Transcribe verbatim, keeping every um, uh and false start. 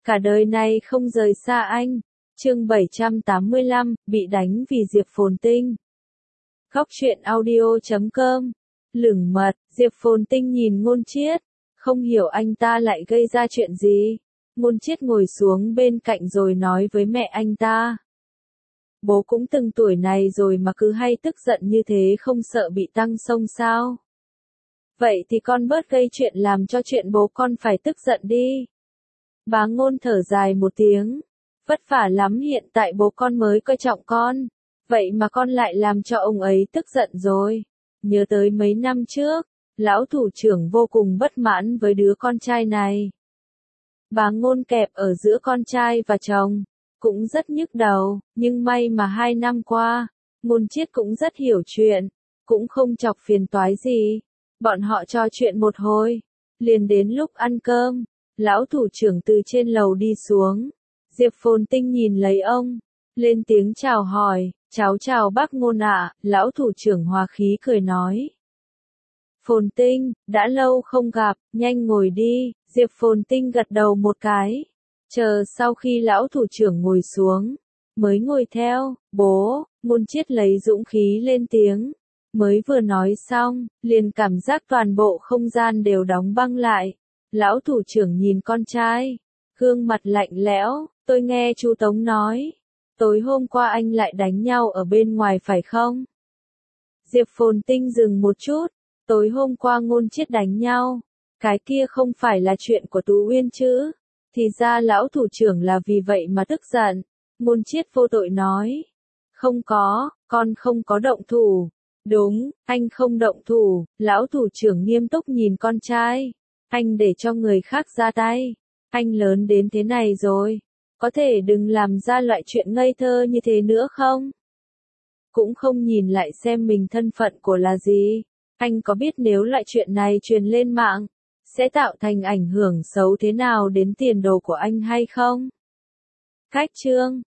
cả đời này không rời xa anh. Chương bảy trăm tám mươi lăm, bị đánh vì Diệp Phồn Tinh. Góc truyện audio chấm com. Lửng mật, Diệp Phồn Tinh nhìn Ngôn Chiết, không hiểu anh ta lại gây ra chuyện gì. Ngôn Chiết ngồi xuống bên cạnh rồi nói với mẹ anh ta. Bố cũng từng tuổi này rồi mà cứ hay tức giận như thế, không sợ bị tăng sông sao? Vậy thì con bớt gây chuyện làm cho chuyện bố con phải tức giận đi. Bà Ngôn thở dài một tiếng. Vất vả lắm, hiện tại bố con mới coi trọng con. Vậy mà con lại làm cho ông ấy tức giận rồi. Nhớ tới mấy năm trước, lão thủ trưởng vô cùng bất mãn với đứa con trai này. Bà Ngôn kẹp ở giữa con trai và chồng, cũng rất nhức đầu, nhưng may mà hai năm qua, Ngôn Chiết cũng rất hiểu chuyện, cũng không chọc phiền toái gì. Bọn họ trò chuyện một hồi, liền đến lúc ăn cơm, lão thủ trưởng từ trên lầu đi xuống. Diệp Phồn Tinh nhìn lấy ông, lên tiếng chào hỏi, cháu chào bác Ngôn ạ, lão thủ trưởng hòa khí cười nói. Phồn Tinh, đã lâu không gặp, nhanh ngồi đi, Diệp Phồn Tinh gật đầu một cái, chờ sau khi lão thủ trưởng ngồi xuống, mới ngồi theo. Bố, Ngôn Chiết lấy dũng khí lên tiếng, mới vừa nói xong, liền cảm giác toàn bộ không gian đều đóng băng lại. Lão thủ trưởng nhìn con trai, gương mặt lạnh lẽo. Tôi nghe chú Tống nói, tối hôm qua anh lại đánh nhau ở bên ngoài phải không? Diệp Phồn Tinh dừng một chút, tối hôm qua Ngôn Chiết đánh nhau, cái kia không phải là chuyện của Tú Uyên chứ? Thì ra lão thủ trưởng là vì vậy mà tức giận. Ngôn Chiết vô tội nói, không có, con không có động thủ. Đúng, anh không động thủ. Lão thủ trưởng nghiêm túc nhìn con trai, anh để cho người khác ra tay, anh lớn đến thế này rồi. Có thể đừng làm ra loại chuyện ngây thơ như thế nữa không? Cũng không nhìn lại xem mình thân phận của là gì. Anh có biết nếu loại chuyện này truyền lên mạng, sẽ tạo thành ảnh hưởng xấu thế nào đến tiền đồ của anh hay không? Cách chương